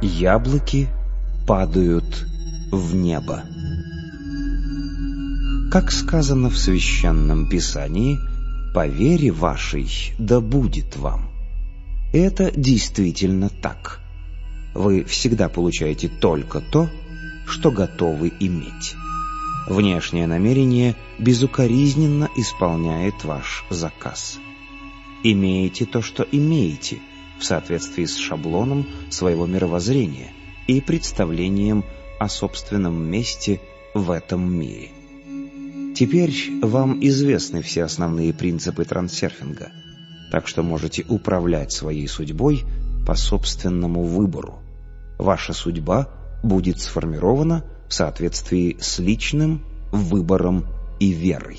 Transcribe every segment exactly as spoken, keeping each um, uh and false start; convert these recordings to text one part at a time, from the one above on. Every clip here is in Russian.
Яблоки падают в небо. Как сказано в Священном Писании, «По вере вашей да будет вам». Это действительно так. Вы всегда получаете только то, что готовы иметь. Внешнее намерение безукоризненно исполняет ваш заказ. Имеете то, что имеете, в соответствии с шаблоном своего мировоззрения и представлением о собственном месте в этом мире. Теперь вам известны все основные принципы трансерфинга, так что можете управлять своей судьбой по собственному выбору. Ваша судьба будет сформирована в соответствии с личным выбором и верой.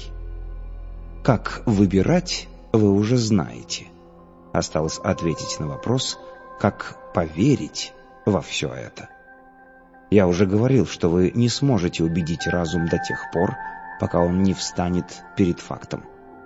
Как выбирать, вы уже знаете. Осталось ответить на вопрос, как поверить во все это. Я уже говорил, что вы не сможете убедить разум до тех пор, пока он не встанет перед фактом.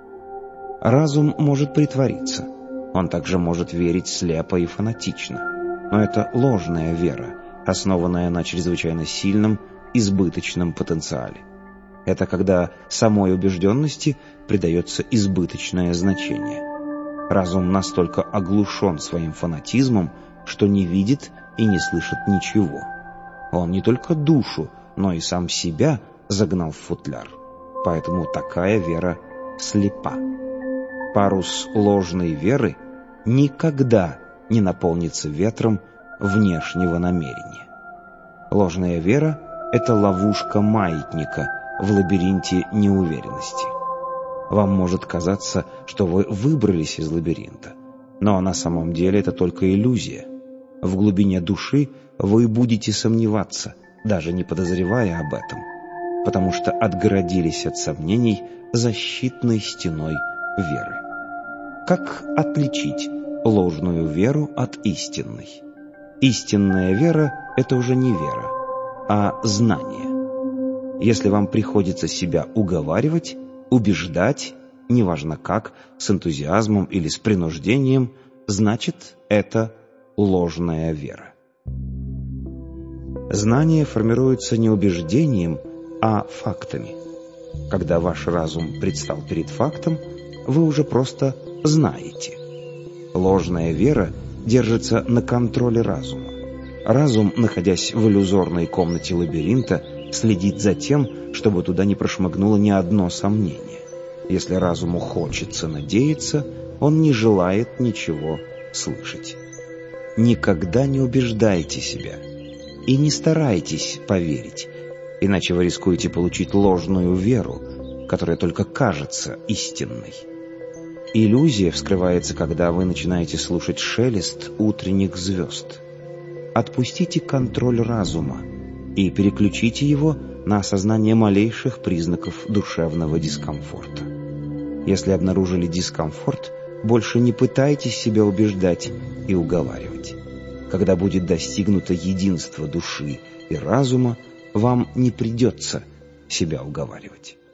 Разум может притвориться, он также может верить слепо и фанатично, но это ложная вера, основанная на чрезвычайно сильном, избыточном потенциале. Это когда самой убежденности придается избыточное значение. Разум настолько оглушен своим фанатизмом, что не видит и не слышит ничего. Он не только душу, но и сам себя загнал в футляр. Поэтому такая вера слепа. Парус ложной веры никогда не наполнится ветром внешнего намерения. Ложная вера — это ловушка маятника в лабиринте неуверенности. Вам может казаться, что вы выбрались из лабиринта, но на самом деле это только иллюзия. В глубине души вы будете сомневаться, даже не подозревая об этом, потому что отгородились от сомнений защитной стеной веры. Как отличить ложную веру от истинной? Истинная вера — это уже не вера, а знание. Если вам приходится себя уговаривать, убеждать, неважно как, с энтузиазмом или с принуждением, значит, это ложная вера. Знание формируется не убеждением, а фактами. Когда ваш разум предстал перед фактом, вы уже просто знаете. Ложная вера держится на контроле разума. Разум, находясь в иллюзорной комнате лабиринта, следит за тем, чтобы туда не прошмыгнуло ни одно сомнение. Если разуму хочется надеяться, он не желает ничего слышать. Никогда не убеждайте себя и не старайтесь поверить, иначе вы рискуете получить ложную веру, которая только кажется истинной. Иллюзия вскрывается, когда вы начинаете слушать шелест утренних звезд. Отпустите контроль разума и переключите его на осознание малейших признаков душевного дискомфорта. Если обнаружили дискомфорт, больше не пытайтесь себя убеждать и уговаривать. Когда будет достигнуто единство души и разума, вам не придется себя уговаривать.